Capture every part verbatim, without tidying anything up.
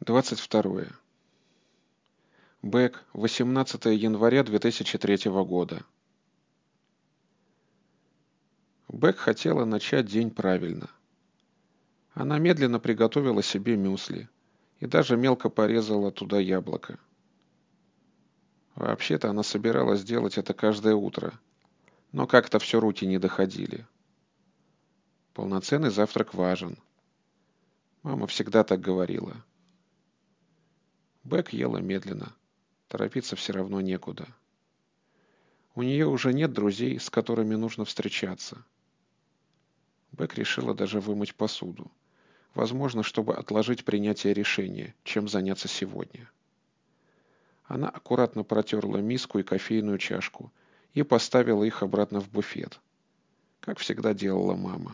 двадцать второе. Бэк, восемнадцатое января две тысячи третьего года. Бэк хотела начать день правильно. Она медленно приготовила себе мюсли и даже мелко порезала туда яблоко. Вообще-то она собиралась делать это каждое утро, но как-то все руки не доходили. Полноценный завтрак важен. Мама всегда так говорила. Бэк ела медленно. Торопиться все равно некуда. У нее уже нет друзей, с которыми нужно встречаться. Бэк решила даже вымыть посуду. Возможно, чтобы отложить принятие решения, чем заняться сегодня. Она аккуратно протерла миску и кофейную чашку и поставила их обратно в буфет, как всегда делала мама.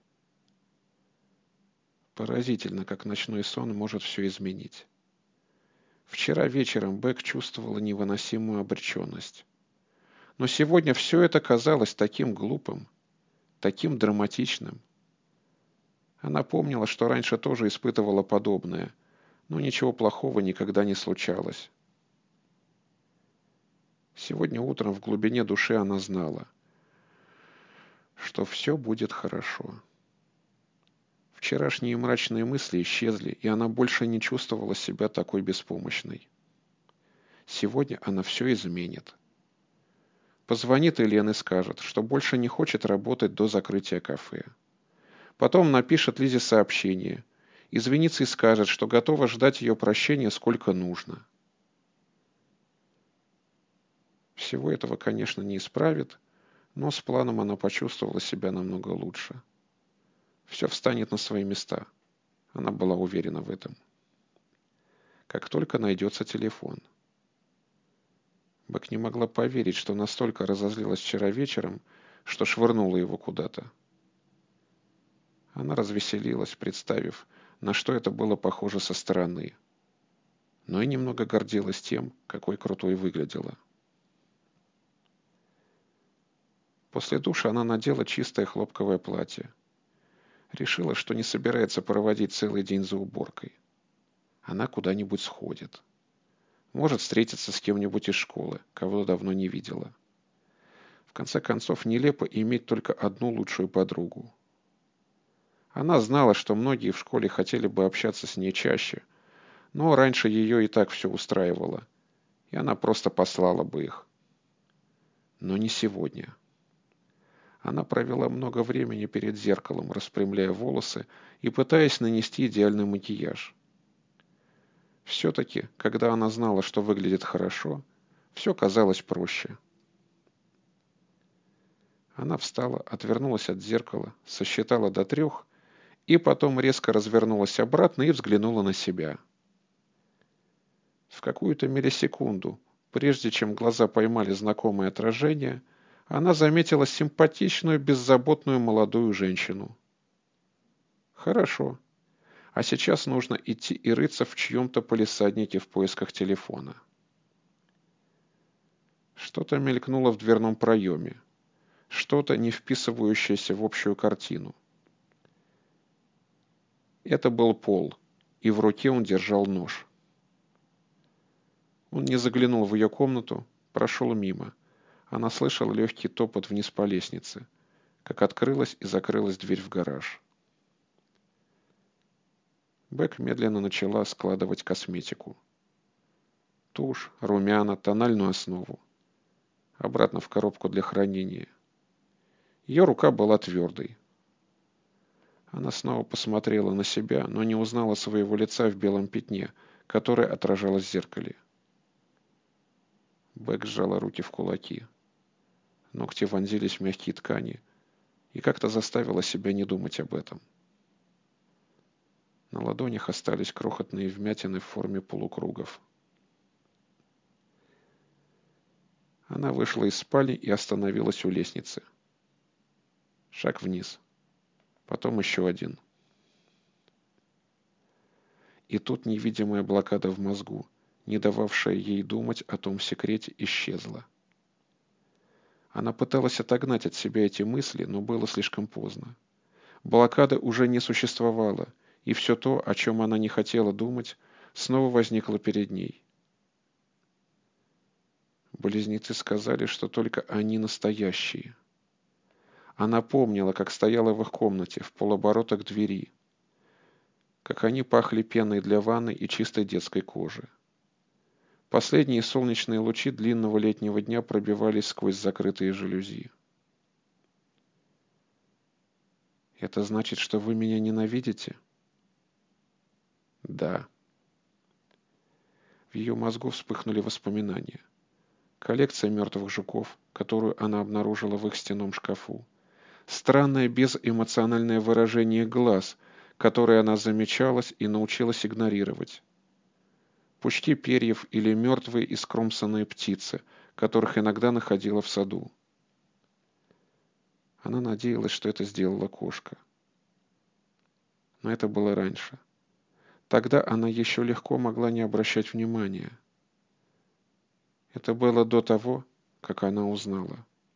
Поразительно, как ночной сон может все изменить. Вчера вечером Бэк чувствовала невыносимую обреченность. Но сегодня все это казалось таким глупым, таким драматичным. Она помнила, что раньше тоже испытывала подобное, но ничего плохого никогда не случалось. Сегодня утром в глубине души она знала, что все будет хорошо. Вчерашние мрачные мысли исчезли, и она больше не чувствовала себя такой беспомощной. Сегодня она все изменит. Позвонит Элен и скажет, что больше не хочет работать до закрытия кафе. Потом напишет Лизе сообщение, извинится и скажет, что готова ждать ее прощения сколько нужно. Всего этого, конечно, не исправит, но с планом она почувствовала себя намного лучше. Все встанет на свои места. Она была уверена в этом. Как только найдется телефон. Бэк не могла поверить, что настолько разозлилась вчера вечером, что швырнула его куда-то. Она развеселилась, представив, на что это было похоже со стороны. Но и немного гордилась тем, какой крутой выглядела. После душа она надела чистое хлопковое платье. Решила, что не собирается проводить целый день за уборкой. Она куда-нибудь сходит. Может встретиться с кем-нибудь из школы, кого давно не видела. В конце концов, нелепо иметь только одну лучшую подругу. Она знала, что многие в школе хотели бы общаться с ней чаще, но раньше ее и так все устраивало, и она просто послала бы их. Но не сегодня. Она провела много времени перед зеркалом, распрямляя волосы и пытаясь нанести идеальный макияж. Все-таки, когда она знала, что выглядит хорошо, все казалось проще. Она встала, отвернулась от зеркала, сосчитала до трех и потом резко развернулась обратно и взглянула на себя. В какую-то миллисекунду, прежде чем глаза поймали знакомое отражение, она заметила симпатичную, беззаботную молодую женщину. Хорошо. А сейчас нужно идти и рыться в чьем-то палисаднике в поисках телефона. Что-то мелькнуло в дверном проеме. Что-то, не вписывающееся в общую картину. Это был Пол, и в руке он держал нож. Он не заглянул в ее комнату, прошел мимо. Она слышала легкий топот вниз по лестнице, как открылась и закрылась дверь в гараж. Бэк медленно начала складывать косметику. Тушь, румяна, тональную основу. Обратно в коробку для хранения. Ее рука была твердой. Она снова посмотрела на себя, но не узнала своего лица в белом пятне, которое отражалось в зеркале. Бэк сжала руки в кулаки. Ногти вонзились в мягкие ткани и как-то заставила себя не думать об этом. На ладонях остались крохотные вмятины в форме полукругов. Она вышла из спальни и остановилась у лестницы. Шаг вниз. Потом еще один. И тут невидимая блокада в мозгу, не дававшая ей думать о том секрете, исчезла. Она пыталась отогнать от себя эти мысли, но было слишком поздно. Блокады уже не существовало, и все то, о чем она не хотела думать, снова возникла перед ней. Близнецы сказали, что только они настоящие. Она помнила, как стояла в их комнате, в полоборота к двери, как они пахли пеной для ванны и чистой детской кожи. Последние солнечные лучи длинного летнего дня пробивались сквозь закрытые жалюзи. «Это значит, что вы меня ненавидите?» «Да». В ее мозгу вспыхнули воспоминания. Коллекция мертвых жуков, которую она обнаружила в их стенном шкафу. Странное безэмоциональное выражение глаз, которое она замечалась и научилась игнорировать. Пучки перьев или мертвые искромсанные птицы, которых иногда находила в саду. Она надеялась, что это сделала кошка. Но это было раньше. Тогда она еще легко могла не обращать внимания. Это было до того, как она узнала.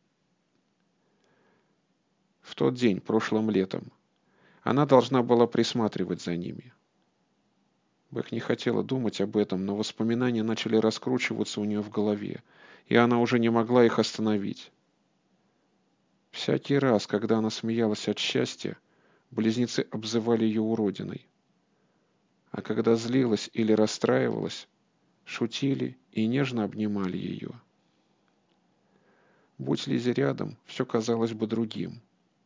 В тот день, прошлым летом, она должна была присматривать за ними. Бэк не хотела думать об этом, но воспоминания начали раскручиваться у нее в голове, и она уже не могла их остановить. Всякий раз, когда она смеялась от счастья, близнецы обзывали ее уродиной. А когда злилась или расстраивалась, шутили и нежно обнимали ее. Будь Лизи рядом, все казалось бы другим.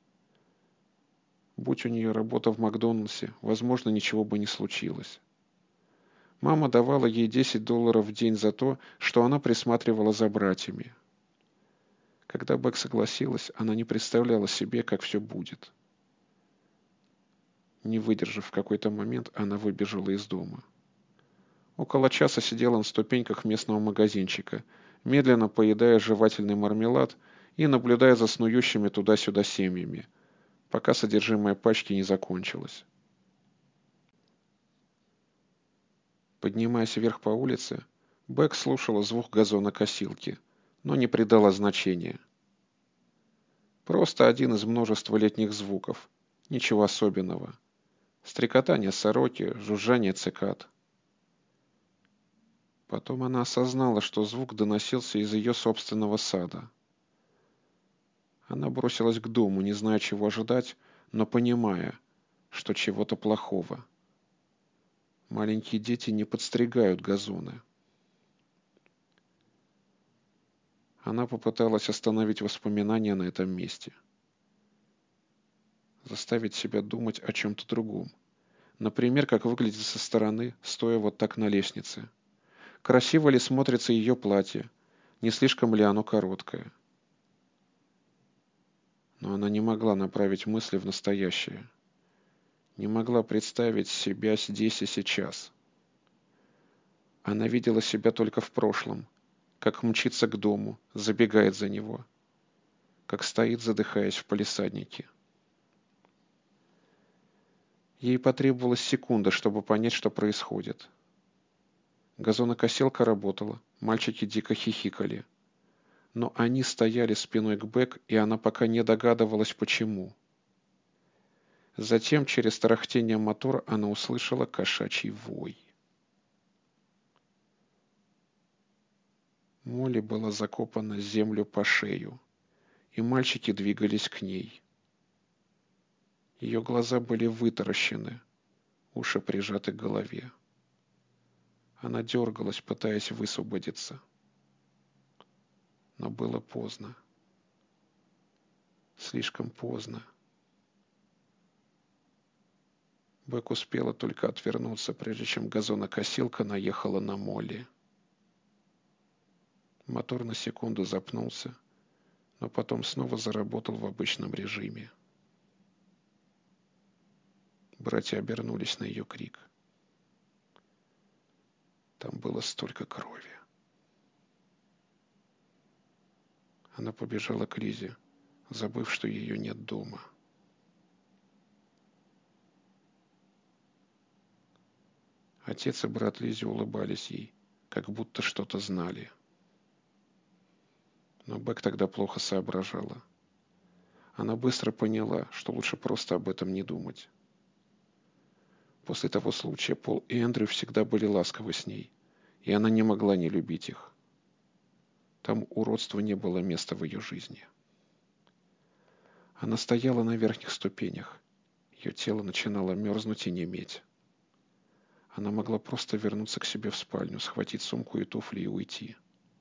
Будь у нее работа в Макдональдсе, возможно, ничего бы не случилось. Мама давала ей десять долларов в день за то, что она присматривала за братьями. Когда Бэк согласилась, она не представляла себе, как все будет. Не выдержав в какой-то момент, она выбежала из дома. Около часа сидела на ступеньках местного магазинчика, медленно поедая жевательный мармелад и наблюдая за снующими туда-сюда семьями, пока содержимое пачки не закончилось. Поднимаясь вверх по улице, Бэк слушала звук газонокосилки, но не придала значения. Просто один из множества летних звуков, ничего особенного. Стрекотание сороки, жужжание цикад. Потом она осознала, что звук доносился из ее собственного сада. Она бросилась к дому, не зная, чего ожидать, но понимая, что чего-то плохого. Маленькие дети не подстригают газоны. Она попыталась остановить воспоминания на этом месте. Заставить себя думать о чем-то другом. Например, как выглядит со стороны, стоя вот так на лестнице. Красиво ли смотрится ее платье, не слишком ли оно короткое. Но она не могла направить мысли в настоящее. Не могла представить себя здесь и сейчас. Она видела себя только в прошлом, как мчится к дому, забегает за него, как стоит, задыхаясь в палисаднике. Ей потребовалась секунда, чтобы понять, что происходит. Газонокосилка работала, мальчики дико хихикали. Но они стояли спиной к Бэк, и она пока не догадывалась, почему. Затем, через тарахтение мотора, она услышала кошачий вой. Молли была закопана в землю по шею, и мальчики двигались к ней. Ее глаза были вытаращены, уши прижаты к голове. Она дергалась, пытаясь высвободиться. Но было поздно. Слишком поздно. Бэк успела только отвернуться, прежде чем газонокосилка наехала на Молли. Мотор на секунду запнулся, но потом снова заработал в обычном режиме. Братья обернулись на ее крик. Там было столько крови. Она побежала к Лизе, забыв, что ее нет дома. Отец и брат Лизи улыбались ей, как будто что-то знали. Но Бэк тогда плохо соображала. Она быстро поняла, что лучше просто об этом не думать. После того случая Пол и Эндрю всегда были ласковы с ней, и она не могла не любить их. Там уродству не было места в ее жизни. Она стояла на верхних ступенях. Ее тело начинало мерзнуть и неметь. Она могла просто вернуться к себе в спальню, схватить сумку и туфли и уйти.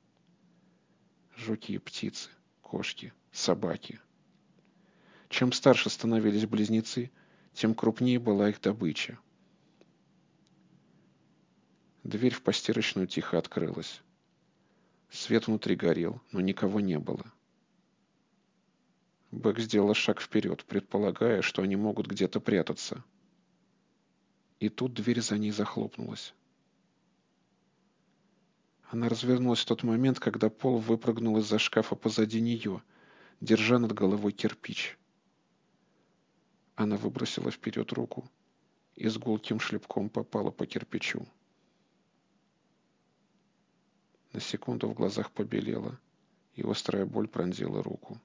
Жуки и птицы, кошки, собаки. Чем старше становились близнецы, тем крупнее была их добыча. Дверь в постирочную тихо открылась. Свет внутри горел, но никого не было. Бэк сделала шаг вперед, предполагая, что они могут где-то прятаться. И тут дверь за ней захлопнулась. Она развернулась в тот момент, когда Пол выпрыгнул из-за шкафа позади нее, держа над головой кирпич. Она выбросила вперед руку и с гулким шлепком попала по кирпичу. На секунду в глазах побелело, и острая боль пронзила руку.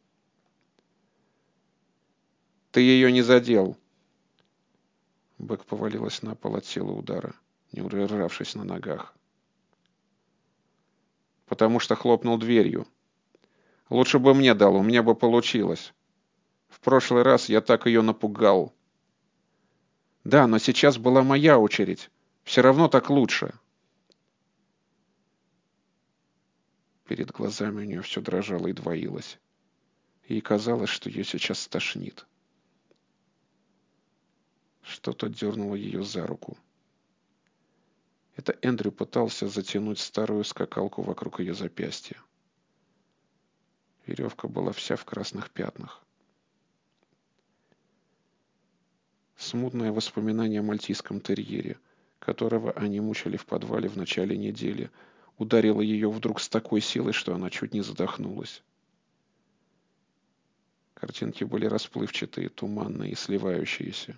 «Ты ее не задел!» Бэк повалилась на пол от силы удара, не удержавшись на ногах. «Потому что хлопнул дверью. Лучше бы мне дал, у меня бы получилось. В прошлый раз я так ее напугал». «Да, но сейчас была моя очередь. Все равно так лучше». Перед глазами у нее все дрожало и двоилось. Ей казалось, что ее сейчас стошнит. Что-то дернуло ее за руку. Это Эндрю пытался затянуть старую скакалку вокруг ее запястья. Веревка была вся в красных пятнах. Смутное воспоминание о мальтийском терьере, которого они мучили в подвале в начале недели, ударило ее вдруг с такой силой, что она чуть не задохнулась. Картинки были расплывчатые, туманные и сливающиеся.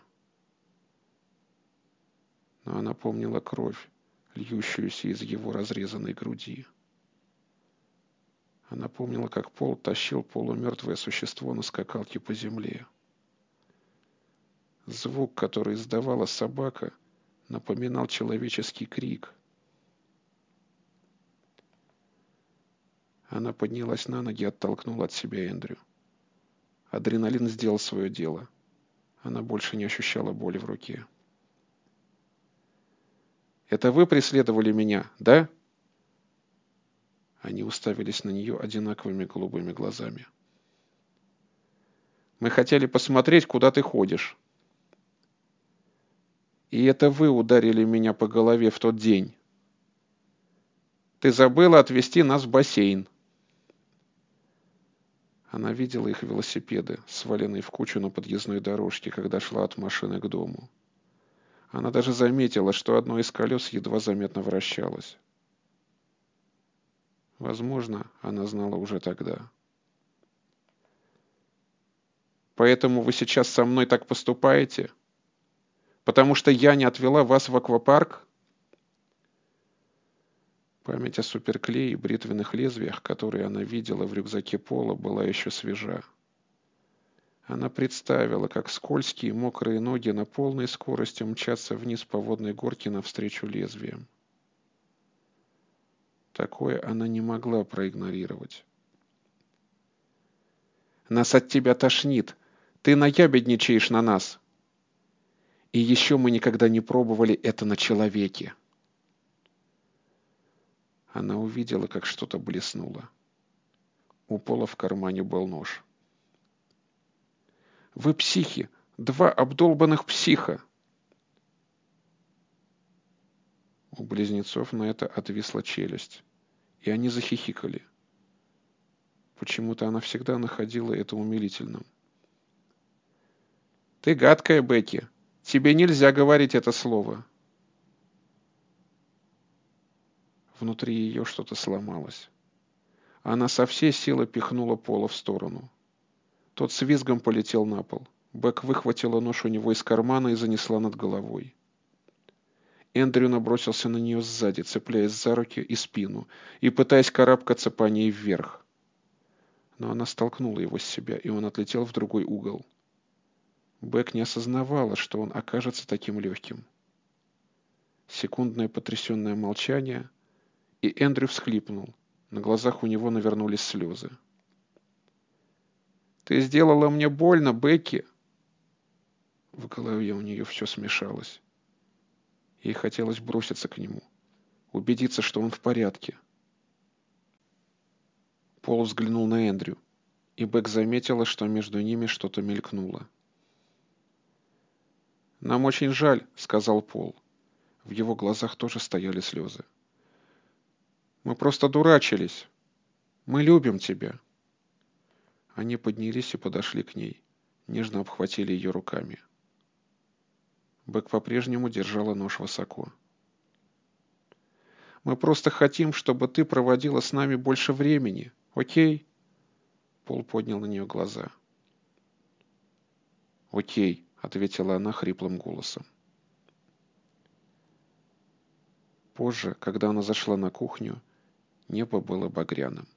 Но она помнила кровь, льющуюся из его разрезанной груди. Она помнила, как Пол тащил полумертвое существо на скакалке по земле. Звук, который издавала собака, напоминал человеческий крик. Она поднялась на ноги и оттолкнула от себя Эндрю. Адреналин сделал свое дело. Она больше не ощущала боли в руке. «Это вы преследовали меня, да?» Они уставились на нее одинаковыми голубыми глазами. «Мы хотели посмотреть, куда ты ходишь». «И это вы ударили меня по голове в тот день. Ты забыла отвезти нас в бассейн». Она видела их велосипеды, сваленные в кучу на подъездной дорожке, когда шла от машины к дому. Она даже заметила, что одно из колес едва заметно вращалось. Возможно, она знала уже тогда. «Поэтому вы сейчас со мной так поступаете? Потому что я не отвела вас в аквапарк?» Память о суперклее и бритвенных лезвиях, которые она видела в рюкзаке Пола, была еще свежа. Она представила, как скользкие мокрые ноги на полной скорости мчатся вниз по водной горке навстречу лезвиям. Такое она не могла проигнорировать. «Нас от тебя тошнит. Ты наябедничаешь на нас. И еще мы никогда не пробовали это на человеке». Она увидела, как что-то блеснуло. У Пола в кармане был нож. «Вы психи! Два обдолбанных психа!» У близнецов на это отвисла челюсть, и они захихикали. Почему-то она всегда находила это умилительным. «Ты гадкая, Бекки! Тебе нельзя говорить это слово!» Внутри ее что-то сломалось. Она со всей силы пихнула Пола в сторону. Тот с визгом полетел на пол. Бек выхватила нож у него из кармана и занесла над головой. Эндрю набросился на нее сзади, цепляясь за руки и спину, и пытаясь карабкаться по ней вверх. Но она столкнула его с себя, и он отлетел в другой угол. Бек не осознавала, что он окажется таким легким. Секундное потрясенное молчание, и Эндрю всхлипнул. На глазах у него навернулись слезы. «Ты сделала мне больно, Бекки!» В голове у нее все смешалось. Ей хотелось броситься к нему, убедиться, что он в порядке. Пол взглянул на Эндрю, и Бек заметила, что между ними что-то мелькнуло. «Нам очень жаль», — сказал Пол. В его глазах тоже стояли слезы. «Мы просто дурачились. Мы любим тебя». Они поднялись и подошли к ней, нежно обхватили ее руками. Бек по-прежнему держала нож высоко. «Мы просто хотим, чтобы ты проводила с нами больше времени, окей?» Пол поднял на нее глаза. «Окей», — ответила она хриплым голосом. Позже, когда она зашла на кухню, небо было багряным.